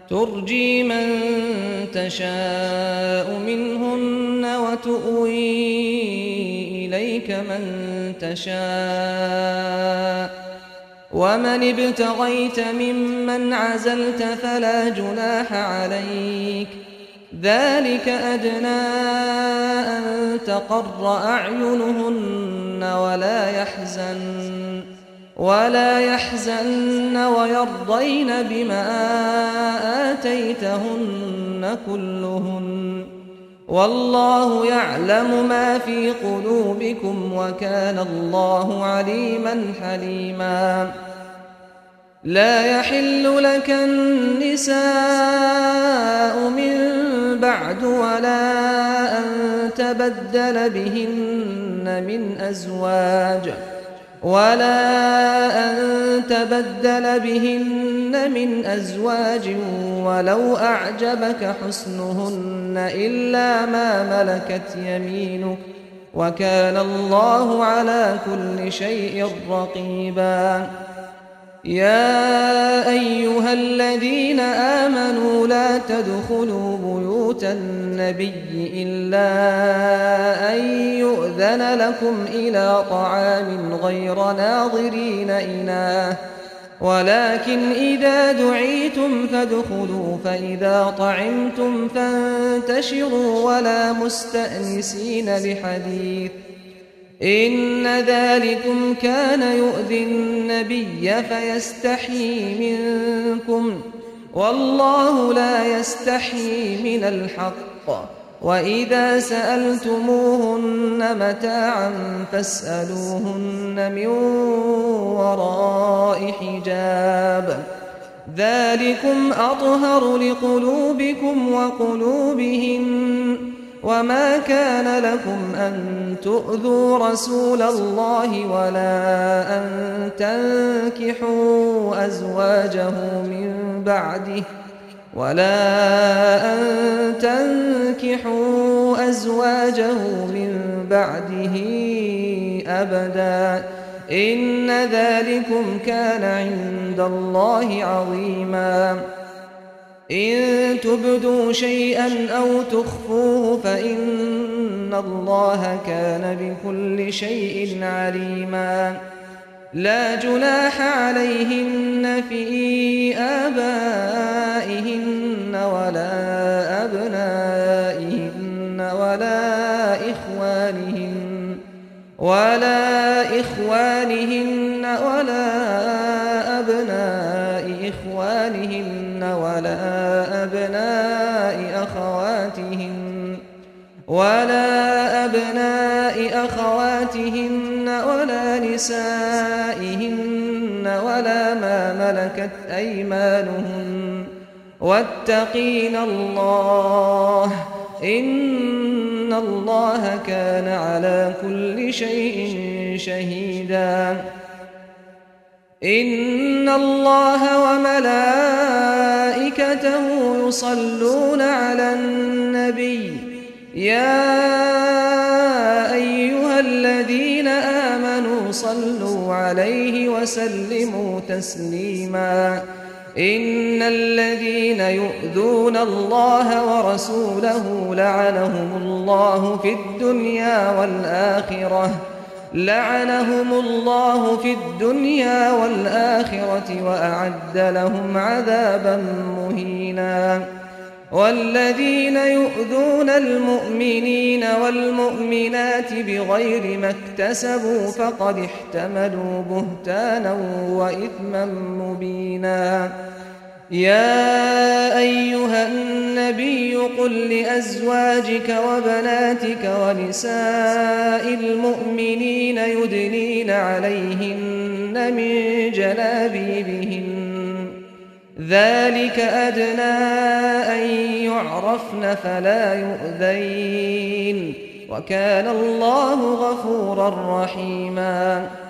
ترجي من تشاء منهن وتؤوي إليك من تشاء ومن ابتغيت ممن عزلت فلا جناح عليك ذلك أدنى أن تقر أعينهن ولا يحزن ويرضين بما آتيتهن كلهن والله يعلم ما في قلوبكم وكان الله عليما حليما لا يحل لك النساء من بعد ولا أن تبدل بهن من أزواج ولو أعجبك حسنهن إلا ما ملكت يمينك وكان الله على كل شيء رقيبا يا أيها الذين آمنوا لا تدخلوا بيوت النبي إلا أن يؤذن لكم إلى طعام غير ناظرين إناه ولكن إذا دعيتم فادخلوا فإذا طعمتم فانتشروا ولا مستأنسين لحديث إن ذلكم كان يؤذي النبي فيستحيي منكم والله لا يستحيي من الحق وإذا سألتموهن متاعا فاسألوهن من وراء حجاب ذلكم أطهر لقلوبكم وقلوبهن وما كان لكم أن تؤذوا رسول الله ولا أن تنكحوا أزواجه من بعده أبدا إن ذلكم كان عند الله عظيما إن تبدوا شيئا أو تخفوه فإن الله كان بكل شيء عليما لا جناح عليهن في آبائهن ولا أبنائهن ولا إخوانهن ولا أبناء إخوانهن ولا أبناء أخواتهن ولا نسائهن ولا ما ملكت أيمانهن واتقين الله إن الله كان على كل شيء شهيدا إن الله وملائكته يصلون على النبي يا أيها الذين آمنوا صلوا عليه وسلموا تسليما إن الذين يؤذون الله ورسوله لعنهم الله في الدنيا والآخرة وأعد لهم عذابا مهينا والذين يؤذون المؤمنين والمؤمنات بغير ما اكتسبوا فقد احتملوا بهتانا وإثما مبينا يا أيها النبي قل لأزواجك وبناتك ونساء المؤمنين يدنين عليهن من جلابيبهن ذلك أدنى أن يعرفن فلا يؤذين وكان الله غفورا رحيما